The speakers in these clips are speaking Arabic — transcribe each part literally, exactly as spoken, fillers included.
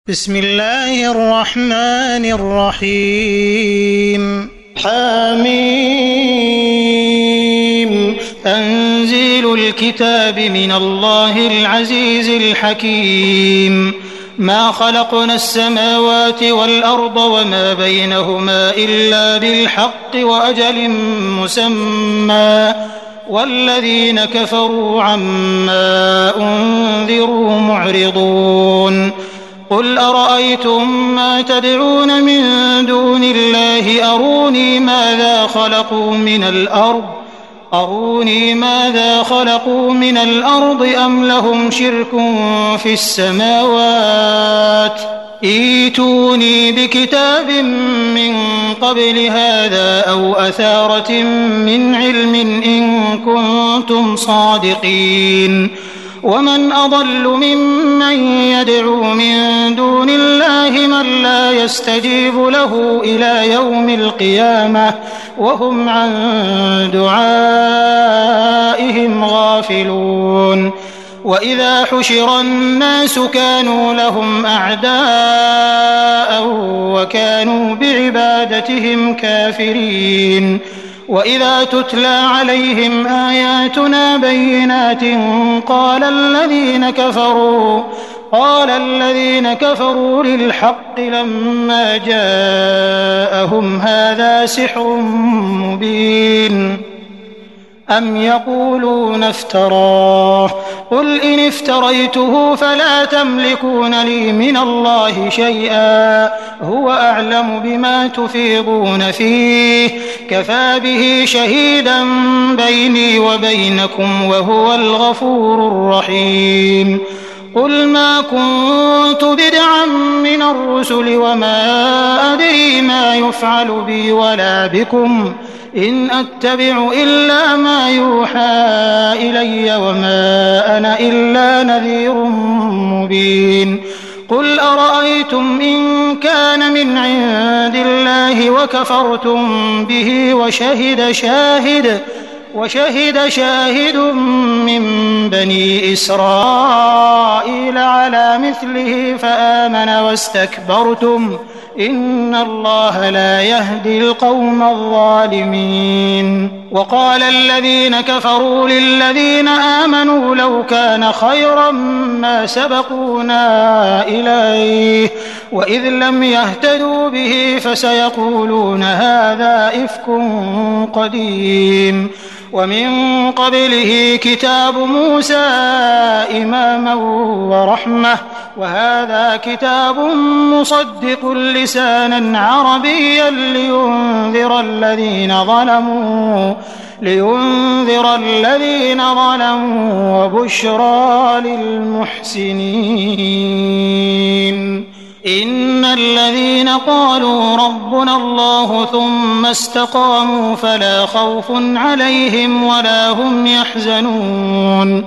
بسم الله الرحمن الرحيم حميم تنزيل الكتاب من الله العزيز الحكيم ما خلقنا السماوات والأرض وما بينهما إلا بالحق وأجل مسمى والذين كفروا عما أنذروا معرضون قل أرأيتم ما تدعون من دون الله أروني ماذا خلقوا من الأرض أروني ماذا خلقوا من الأرض أم لهم شرك في السماوات ائتوني بكتاب من قبل هذا أو أثارة من علم إن كنتم صادقين ومن أضل ممن يدعو من دون الله من لا يستجيب له إلى يوم القيامة وهم عن دعائهم غافلون وإذا حشر الناس كانوا لهم أعداء وكانوا بعبادتهم كافرين وإذا تتلى عليهم آياتنا بينات قال الذين كفروا قال الذين كفروا للحق لما جاءهم هذا سحر مبين أم يقولون افتراه قل إن افتريته فلا تملكون لي من الله شيئا هو أعلم بما تفيضون فيه كفى به شهيدا بيني وبينكم وهو الغفور الرحيم قل ما كنت بدعا من الرسل وما أدري ما يفعل بي ولا بكم إن أتبع إلا ما يوحى إلي وما أنا إلا نذير مبين قل أرأيتم إن كان من عند الله وكفرتم به وشهد شاهد وشهد شاهد من بني إسرائيل على مثله فآمن واستكبرتم إن الله لا يهدي القوم الظالمين وقال الذين كفروا للذين آمنوا لو كان خيرا ما سبقونا إليه وإذ لم يهتدوا به فسيقولون هذا إفك قديم ومن قبله كتاب موسى إماما ورحمة وهذا كتاب مصدق لسانا عربيا لينذر الذين ظلموا لينذر الذين ظلموا وبشرى للمحسنين إن الذين قالوا ربنا الله ثم استقاموا فلا خوف عليهم ولا هم يحزنون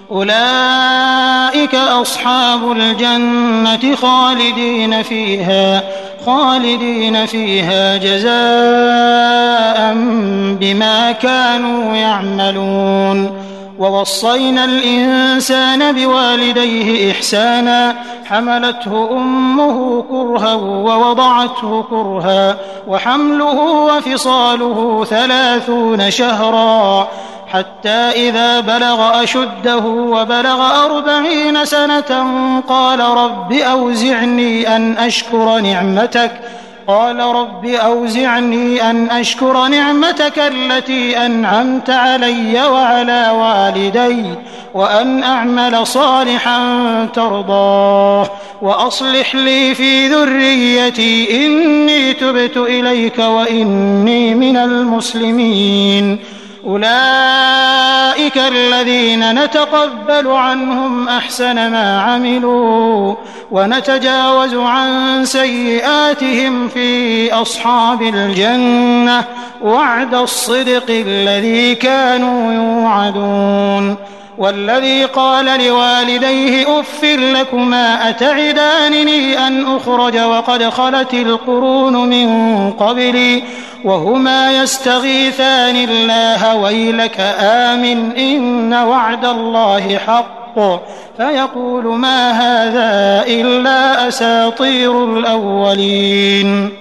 أولئك أصحاب الجنة خالدين فيها خالدين فيها جزاء بما كانوا يعملون ووصينا الإنسان بوالديه إحسانا حملته أمه كرها ووضعته كرها وحمله وفصاله ثلاثون شهرا حتى إذا بلغ أشده وبلغ أربعين سنة قال رب أوزعني أن أشكر نعمتك قال رب أوزعني أن أشكر نعمتك التي أنعمت علي وعلى والدي وأن أعمل صالحا ترضاه وأصلح لي في ذريتي إني تبت إليك وإني من المسلمين أولئك الذين نتقبل عنهم أحسن ما عملوا ونتجاوز عن سيئاتهم في أصحاب الجنة وعد الصدق الذي كانوا يوعدون والذي قال لوالديه أف لكما أتعدانني أن أخرج وقد خلت القرون من قبلي وهما يستغيثان الله ويلك آمن إن وعد الله حق فيقول ما هذا إلا أساطير الأولين.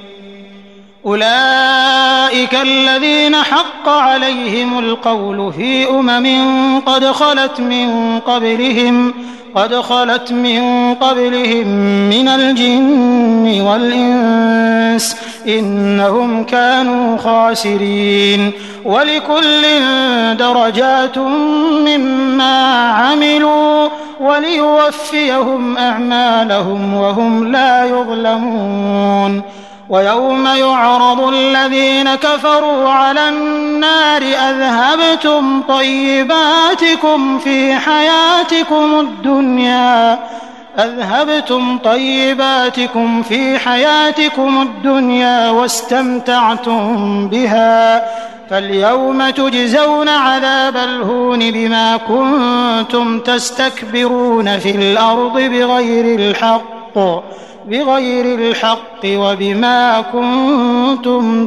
أولئك الذين حق عليهم القول في أمم قد خلت من قبلهم قد خلت من قبلهم من الجن والإنس إنهم كانوا خاسرين. ولكل درجات مما عملوا وليوفيهم أعمالهم وهم لا يظلمون. ويوم يعرض الذين كفروا على النار أذهبتم طيباتكم في حياتكم الدنيا أذهبتم طيباتكم في حياتكم الدنيا واستمتعتم بها فاليوم تجزون عذاب الهون بما كنتم تستكبرون في الأرض بغير الحق بغير الحق وبما كنتم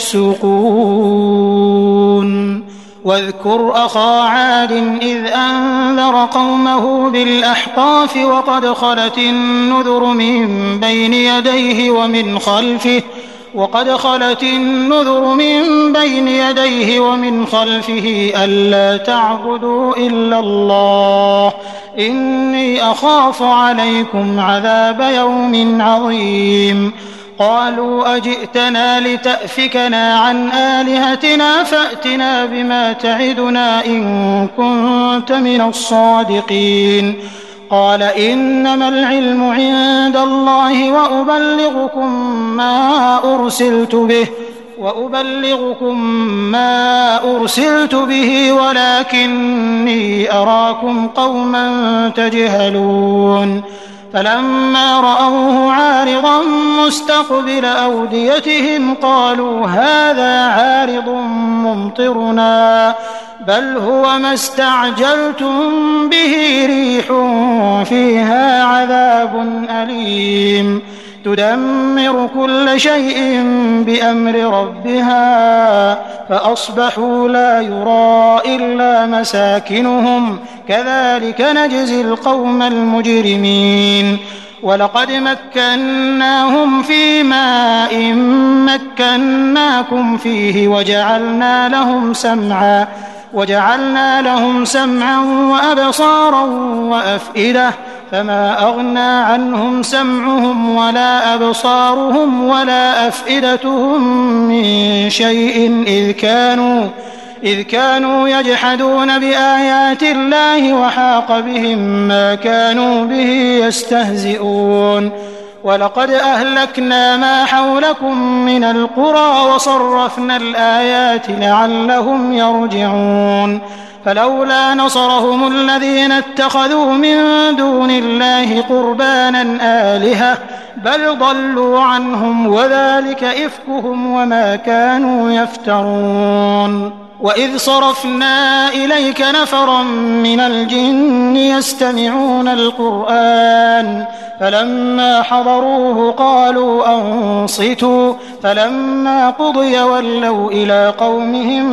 تفسقون. واذكر أخا عاد إذ أنذر قومه بالأحقاف وقد خلت النذر من بين يديه ومن خلفه وقد خلت النذر من بين يديه ومن خلفه ألا تعبدوا إلا الله إني أخاف عليكم عذاب يوم عظيم. قالوا أجئتنا لتأفكنا عن آلهتنا فأتنا بما تعدنا إن كنت من الصادقين. قال إنما العلم عند الله وأبلغكم ما أرسلت به وأبلغكم ما أرسلت به ولكني أراكم قوما تجهلون. فلما رأوه عارضا مستقبل أوديتهم قالوا هذا عارض ممطرنا بل هو ما استعجلتم به ريح فيها عذاب أليم تدمر كل شيء بأمر ربها فأصبحوا لا يرى إلا مساكنهم كذلك نجزي القوم المجرمين. ولقد مكناهم في ماء مكناكم فيه وجعلنا لهم سمعا وجعلنا لهم سمعا وأبصارا وأفئدة فما أغنى عنهم سمعهم ولا أبصارهم ولا أفئدتهم من شيء إذ كانوا إذ كانوا يجحدون بآيات الله وحاق بهم ما كانوا به يستهزئون. ولقد أهلكنا ما حولكم من القرى وصرفنا الآيات لعلهم يرجعون. فلولا نصرهم الذين اتخذوا من دون الله قربانا آلهة بل ضلوا عنهم وذلك إفكهم وما كانوا يفترون. وإذ صرفنا إليك نفرا من الجن يستمعون القرآن فلما حضروه قالوا أنصتوا فلما قضي ولوا إلى قومهم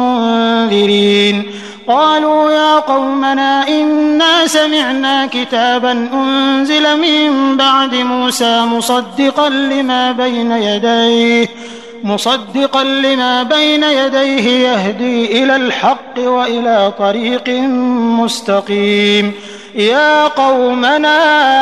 منذرين. قالوا يا قومنا إنا سمعنا كتابا أنزل من بعد موسى مصدقا لما بين يديه مصدقا لما بين يديه يهدي إلى الحق وإلى طريق مستقيم. يا قومنا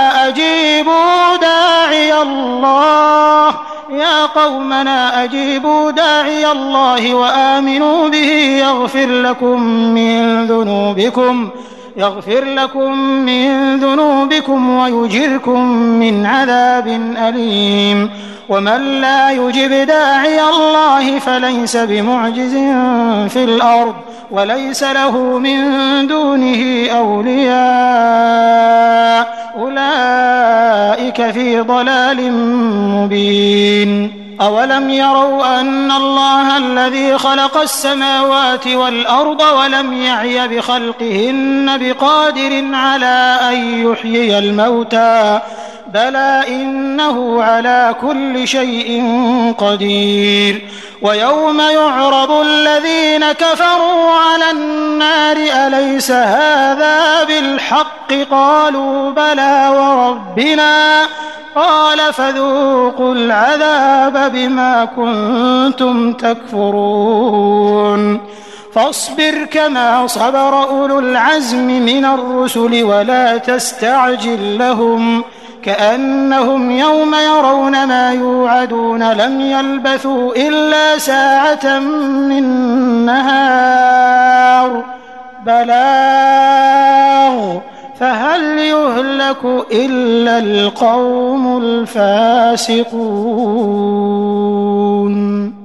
أجيبوا داعي الله يا قومنا أجيبوا داعي الله وآمنوا به يغفر لكم من ذنوبكم يغفر لكم من ذنوبكم ويجركم من عذاب أليم. ومن لا يجب داعي الله فليس بمعجز في الأرض وليس له من دونه أولياء أولئك في ضلال مبين. أولم يروا أن الله الذي خلق السماوات والأرض ولم يعي بخلقهن بقادر على أن يحيي الموتى بلى إنه على كل شيء قدير ويوم يعرض الذين كفروا على النار أليس هذا بالحق قالوا بلى وربنا قال فذوقوا العذاب بما كنتم تكفرون فاصبر كما صبر أولو العزم من الرسل ولا تستعجل لهم كأنهم يوم يرون ما يوعدون لم يلبثوا إلا ساعة من نهار بلاغ فهل يهلك إلا القوم الفاسقون.